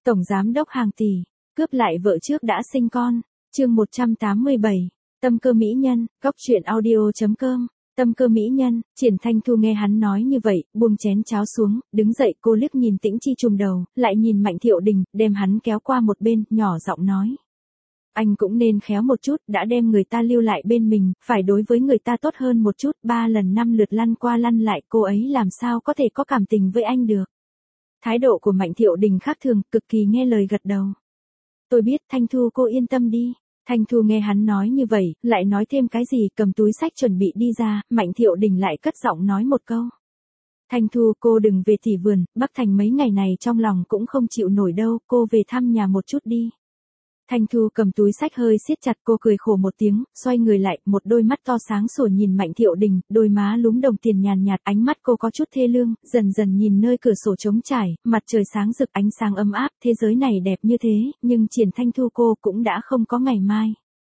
Tổng giám đốc hàng tỷ, cướp lại vợ trước đã sinh con. Chương 187. Tâm cơ mỹ nhân, góc truyện audio.com. Tâm cơ mỹ nhân. Triển Thanh Thu nghe hắn nói như vậy, buông chén cháo xuống, đứng dậy. Cô liếc nhìn Tĩnh Chi trùm đầu, lại nhìn Mạnh Thiệu Đình, đem hắn kéo qua một bên, nhỏ giọng nói: anh cũng nên khéo một chút, đã đem người ta lưu lại bên mình, phải đối với người ta tốt hơn một chút. 3 lần 5 lượt lăn qua lăn lại, cô ấy làm sao có thể có cảm tình với anh được. Thái độ của Mạnh Thiệu Đình khác thường, cực kỳ nghe lời gật đầu. Tôi biết, Thanh Thu cô yên tâm đi. Thanh Thu nghe hắn nói như vậy, lại nói thêm cái gì, cầm túi sách chuẩn bị đi ra. Mạnh Thiệu Đình lại cất giọng nói một câu: Thanh Thu, cô đừng về thị vườn, Bắc Thành mấy ngày này trong lòng cũng không chịu nổi đâu, cô về thăm nhà một chút đi. Thanh Thu cầm túi sách hơi siết chặt, cô cười khổ một tiếng, xoay người lại, một đôi mắt to sáng sủa nhìn Mạnh Thiệu Đình, đôi má lúm đồng tiền nhàn nhạt, ánh mắt cô có chút thê lương, dần dần nhìn nơi cửa sổ trống trải, mặt trời sáng rực, ánh sáng ấm áp, thế giới này đẹp như thế, nhưng Triển Thanh Thu cô cũng đã không có ngày mai.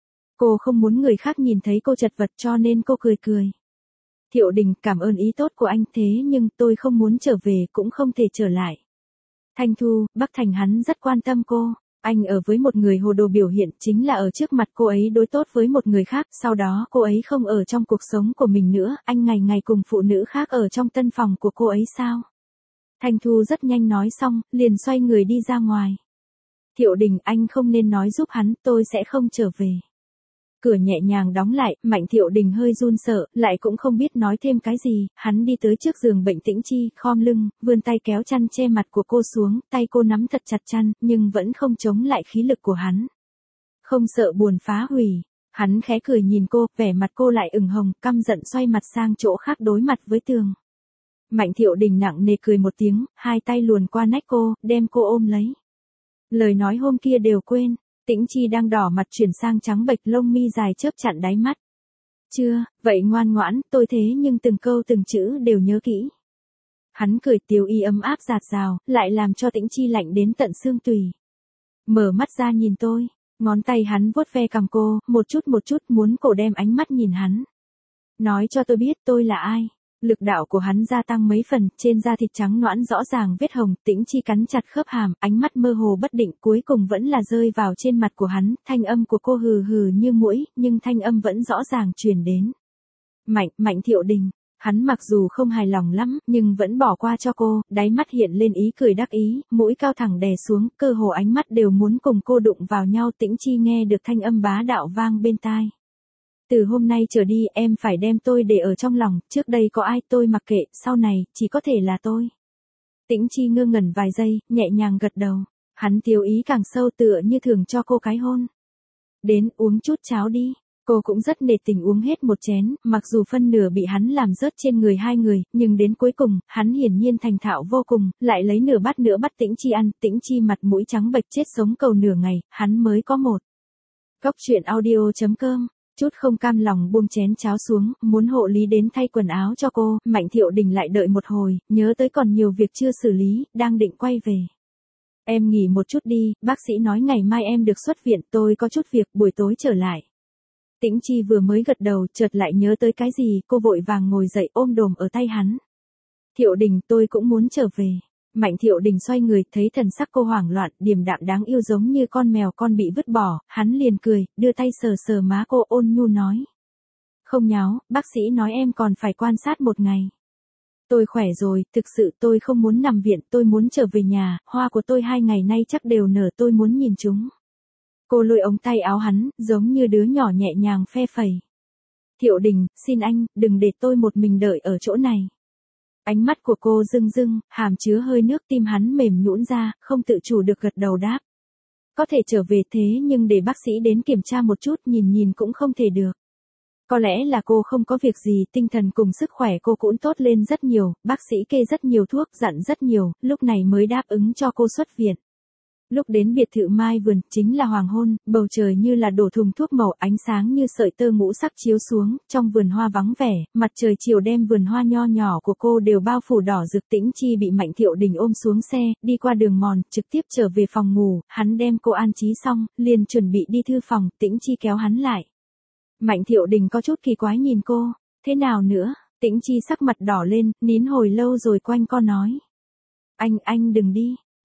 Cô không muốn người khác nhìn thấy cô chật vật cho nên cô cười cười. Thiệu Đình, cảm ơn ý tốt của anh, thế nhưng tôi không muốn trở về, cũng không thể trở lại. Thanh Thu, Bắc Thành hắn rất quan tâm cô. Anh ở với một người hồ đồ, biểu hiện chính là ở trước mặt cô ấy đối tốt với một người khác, sau đó cô ấy không ở trong cuộc sống của mình nữa, anh ngày ngày cùng phụ nữ khác ở trong tân phòng của cô ấy sao? Thanh Thu rất nhanh nói xong, liền xoay người đi ra ngoài. Thiệu Đình, anh không nên nói giúp hắn, tôi sẽ không trở về. Cửa nhẹ nhàng đóng lại, Mạnh Thiệu Đình hơi run sợ, lại cũng không biết nói thêm cái gì, hắn đi tới trước giường bệnh Tĩnh Chi, khom lưng, vươn tay kéo chăn che mặt của cô xuống, tay cô nắm thật chặt chăn, nhưng vẫn không chống lại khí lực của hắn. Không sợ buồn phá hủy, hắn khẽ cười nhìn cô, vẻ mặt cô lại ửng hồng, căm giận xoay mặt sang chỗ khác đối mặt với tường. Mạnh Thiệu Đình nặng nề cười một tiếng, hai tay luồn qua nách cô, đem cô ôm lấy. Lời nói hôm kia đều quên. Tĩnh Chi đang đỏ mặt chuyển sang trắng bệch, lông mi dài chớp chặn đáy mắt. Chưa, vậy ngoan ngoãn, tôi thế nhưng từng câu từng chữ đều nhớ kỹ. Hắn cười tiếu y ấm áp dạt dào, lại làm cho Tĩnh Chi lạnh đến tận xương tùy. Mở mắt ra nhìn tôi, ngón tay hắn vuốt ve cằm cô, một chút muốn cô đem ánh mắt nhìn hắn. Nói cho tôi biết tôi là ai. Lực đạo của hắn gia tăng mấy phần, trên da thịt trắng nõn rõ ràng vết hồng, Tĩnh Chi cắn chặt khớp hàm, ánh mắt mơ hồ bất định, cuối cùng vẫn là rơi vào trên mặt của hắn, thanh âm của cô hừ hừ như muỗi, nhưng thanh âm vẫn rõ ràng truyền đến. Mạnh Thiệu Đình, hắn mặc dù không hài lòng lắm, nhưng vẫn bỏ qua cho cô, đáy mắt hiện lên ý cười đắc ý, mũi cao thẳng đè xuống, cơ hồ ánh mắt đều muốn cùng cô đụng vào nhau. Tĩnh Chi nghe được thanh âm bá đạo vang bên tai. Từ hôm nay trở đi, em phải đem tôi để ở trong lòng, trước đây có ai tôi mặc kệ, sau này, chỉ có thể là tôi. Tĩnh Chi ngơ ngẩn vài giây, nhẹ nhàng gật đầu. Hắn tiêu ý càng sâu, tựa như thường cho cô cái hôn. Đến, uống chút cháo đi. Cô cũng rất nể tình uống hết một chén, mặc dù phân nửa bị hắn làm rớt trên người hai người, nhưng đến cuối cùng, hắn hiển nhiên thành thạo vô cùng, lại lấy nửa bát nữa bắt Tĩnh Chi ăn. Tĩnh Chi mặt mũi trắng bệch chết sống cầu nửa ngày, hắn mới có một. Góc truyện audio.com. Chút không cam lòng buông chén cháo xuống, muốn hộ lý đến thay quần áo cho cô. Mạnh Thiệu Đình lại đợi một hồi, nhớ tới còn nhiều việc chưa xử lý, đang định quay về. Em nghỉ một chút đi, bác sĩ nói ngày mai em được xuất viện, tôi có chút việc, buổi tối trở lại. Tĩnh Chi vừa mới gật đầu, chợt lại nhớ tới cái gì, cô vội vàng ngồi dậy ôm đồm ở tay hắn. Thiệu Đình, tôi cũng muốn trở về. Mạnh Thiệu Đình xoay người, thấy thần sắc cô hoảng loạn, điềm đạm đáng yêu giống như con mèo con bị vứt bỏ, hắn liền cười, đưa tay sờ sờ má cô, ôn nhu nói. Không nháo, bác sĩ nói em còn phải quan sát một ngày. Tôi khỏe rồi, thực sự tôi không muốn nằm viện, tôi muốn trở về nhà, hoa của tôi 2 ngày nay chắc đều nở, tôi muốn nhìn chúng. Cô lôi ống tay áo hắn, giống như đứa nhỏ nhẹ nhàng phe phẩy. Thiệu Đình, xin anh, đừng để tôi một mình đợi ở chỗ này. Ánh mắt của cô rưng rưng, hàm chứa hơi nước, tim hắn mềm nhũn ra, không tự chủ được gật đầu đáp. Có thể trở về thế nhưng để bác sĩ đến kiểm tra một chút, nhìn cũng không thể được. Có lẽ là cô không có việc gì, tinh thần cùng sức khỏe cô cũng tốt lên rất nhiều, bác sĩ kê rất nhiều thuốc, dặn rất nhiều, lúc này mới đáp ứng cho cô xuất viện. Lúc đến biệt thự Mai Vườn, chính là hoàng hôn, bầu trời như là đổ thùng thuốc màu, ánh sáng như sợi tơ ngũ sắc chiếu xuống, trong vườn hoa vắng vẻ, mặt trời chiều đem vườn hoa nho nhỏ của cô đều bao phủ đỏ rực. Tĩnh Chi bị Mạnh Thiệu Đình ôm xuống xe, đi qua đường mòn, trực tiếp trở về phòng ngủ, hắn đem cô an trí xong, liền chuẩn bị đi thư phòng. Tĩnh Chi kéo hắn lại. Mạnh Thiệu Đình có chút kỳ quái nhìn cô, thế nào nữa? Tĩnh Chi sắc mặt đỏ lên, nín hồi lâu rồi quanh co nói. Anh đừng đi.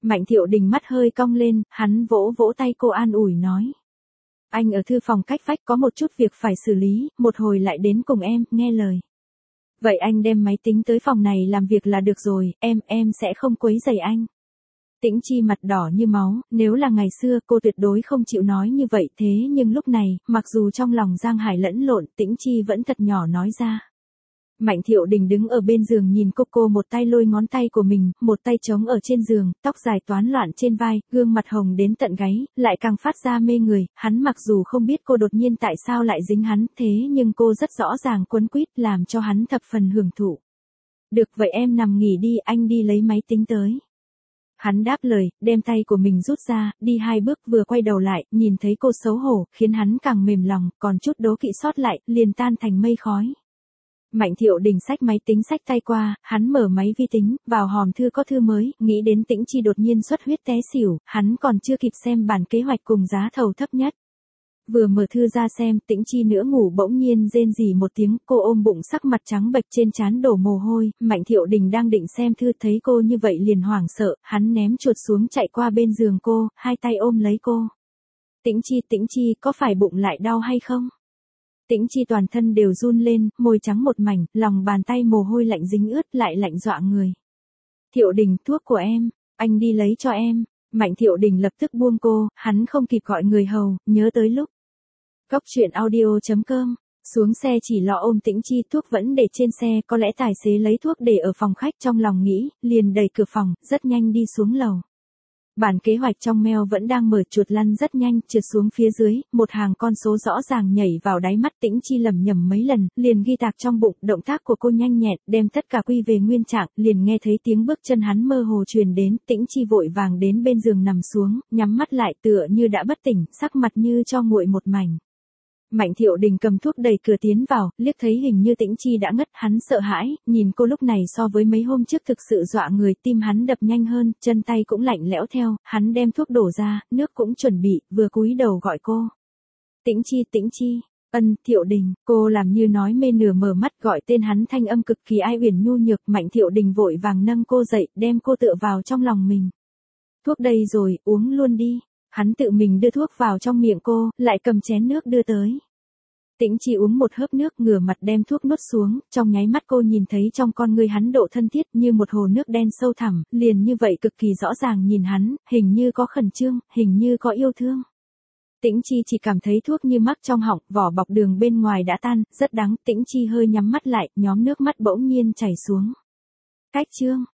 Mạnh Thiệu Đình mắt hơi cong lên, hắn vỗ vỗ tay cô an ủi nói. Anh ở thư phòng cách vách có một chút việc phải xử lý, một hồi lại đến cùng em, nghe lời. Vậy anh đem máy tính tới phòng này làm việc là được rồi, em sẽ không quấy rầy anh. Tĩnh Chi mặt đỏ như máu, nếu là ngày xưa cô tuyệt đối không chịu nói như vậy, thế nhưng lúc này, mặc dù trong lòng Giang Hải lẫn lộn, Tĩnh Chi vẫn thật nhỏ nói ra. Mạnh Thiệu Đình đứng ở bên giường nhìn cô một tay lôi ngón tay của mình, một tay chống ở trên giường, tóc dài toán loạn trên vai, gương mặt hồng đến tận gáy, lại càng phát ra mê người, hắn mặc dù không biết cô đột nhiên tại sao lại dính hắn, thế nhưng cô rất rõ ràng quấn quýt làm cho hắn thập phần hưởng thụ. Được vậy em nằm nghỉ đi, anh đi lấy máy tính tới. Hắn đáp lời, đem tay của mình rút ra, đi 2 bước vừa quay đầu lại, nhìn thấy cô xấu hổ, khiến hắn càng mềm lòng, còn chút đố kỵ sót lại, liền tan thành mây khói. Mạnh Thiệu Đình xách máy tính xách tay qua, hắn mở máy vi tính, vào hòm thư có thư mới, nghĩ đến Tĩnh Chi đột nhiên xuất huyết té xỉu, hắn còn chưa kịp xem bản kế hoạch cùng giá thầu thấp nhất. Vừa mở thư ra xem, Tĩnh Chi nữa ngủ bỗng nhiên rên rỉ một tiếng, cô ôm bụng sắc mặt trắng bệch trên trán đổ mồ hôi, Mạnh Thiệu Đình đang định xem thư thấy cô như vậy liền hoảng sợ, hắn ném chuột xuống chạy qua bên giường cô, hai tay ôm lấy cô. Tĩnh Chi, có phải bụng lại đau hay không? Tĩnh Chi toàn thân đều run lên, môi trắng một mảnh, lòng bàn tay mồ hôi lạnh dính ướt lại lạnh dọa người. Thiệu Đình, thuốc của em, anh đi lấy cho em. Mạnh Thiệu Đình lập tức buông cô, hắn không kịp gọi người hầu, nhớ tới lúc. Góc truyện audio.com, xuống xe chỉ lo ôm Tĩnh Chi, thuốc vẫn để trên xe, có lẽ tài xế lấy thuốc để ở phòng khách, trong lòng nghĩ, liền đẩy cửa phòng, rất nhanh đi xuống lầu. Bản kế hoạch trong mail vẫn đang mở, chuột lăn rất nhanh, trượt xuống phía dưới, một hàng con số rõ ràng nhảy vào đáy mắt. Tĩnh Chi lẩm nhẩm mấy lần, liền ghi tạc trong bụng, động tác của cô nhanh nhẹn, đem tất cả quy về nguyên trạng, liền nghe thấy tiếng bước chân hắn mơ hồ truyền đến, Tĩnh Chi vội vàng đến bên giường nằm xuống, nhắm mắt lại tựa như đã bất tỉnh, sắc mặt như cho nguội một mảnh. Mạnh Thiệu Đình cầm thuốc đẩy cửa tiến vào, liếc thấy hình như Tĩnh Chi đã ngất, hắn sợ hãi, nhìn cô lúc này so với mấy hôm trước thực sự dọa người, tim hắn đập nhanh hơn, chân tay cũng lạnh lẽo theo, hắn đem thuốc đổ ra, nước cũng chuẩn bị, vừa cúi đầu gọi cô. Tĩnh Chi, Thiệu Đình, cô làm như nói mê nửa mở mắt gọi tên hắn thanh âm cực kỳ ai uyển nhu nhược, Mạnh Thiệu Đình vội vàng nâng cô dậy, đem cô tựa vào trong lòng mình. Thuốc đây rồi, uống luôn đi. Hắn tự mình đưa thuốc vào trong miệng cô, lại cầm chén nước đưa tới. Tĩnh Chi uống một hớp nước, ngửa mặt đem thuốc nuốt xuống, trong nháy mắt cô nhìn thấy trong con người hắn độ thân thiết như một hồ nước đen sâu thẳm, liền như vậy cực kỳ rõ ràng nhìn hắn, hình như có khẩn trương, hình như có yêu thương. Tĩnh Chi chỉ cảm thấy thuốc như mắc trong họng, vỏ bọc đường bên ngoài đã tan, rất đắng, Tĩnh Chi hơi nhắm mắt lại, nhóm nước mắt bỗng nhiên chảy xuống. Cách chương